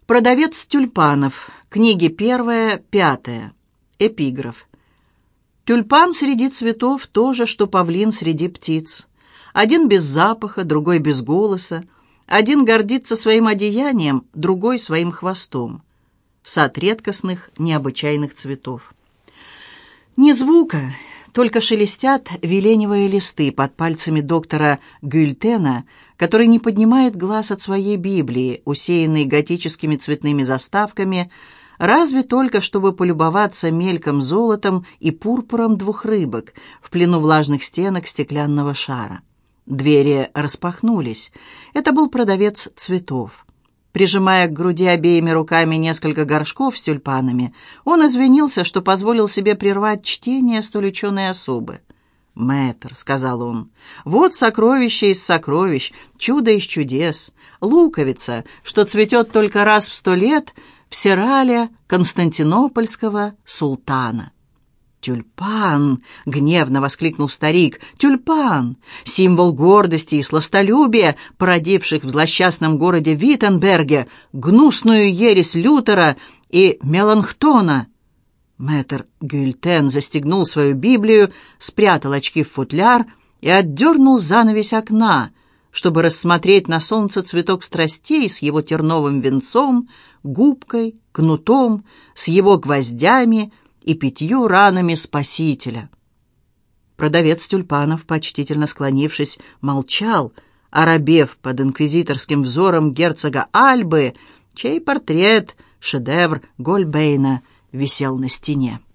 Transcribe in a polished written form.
Продавец тюльпанов. Книги 1-5. Эпиграф. Тюльпан среди цветов то же, что павлин среди птиц. Один без запаха, другой без голоса. Один гордится своим одеянием, другой своим хвостом. Сад редкостных, необычайных цветов. Ни звука, только шелестят веленевые листы под пальцами доктора Гюльтена, который не поднимает глаз от своей Библии, усеянной готическими цветными заставками, разве только чтобы полюбоваться мельком золотом и пурпуром двух рыбок в плену влажных стенок стеклянного шара. Двери распахнулись. Это был продавец цветов. Прижимая к груди обеими руками несколько горшков с тюльпанами, он извинился, что позволил себе прервать чтение столь ученой особы. «Мэтр», — сказал он, — «вот сокровище из сокровищ, чудо из чудес, луковица, что цветет только раз в 100 лет в серале константинопольского султана». «Тюльпан!» — гневно воскликнул старик. «Тюльпан! Символ гордости и сластолюбия, породивших в злосчастном городе Виттенберге гнусную ересь Лютера и Меланхтона». Мэтр Гюльтен застегнул свою Библию, спрятал очки в футляр и отдернул занавесь окна, чтобы рассмотреть на солнце цветок страстей с его терновым венцом, губкой, кнутом, с его гвоздями и 5 ранами Спасителя. Продавец тюльпанов, почтительно склонившись, молчал, оробев под инквизиторским взором герцога Альбы, чей портрет, шедевр Гольбейна, висел на стене.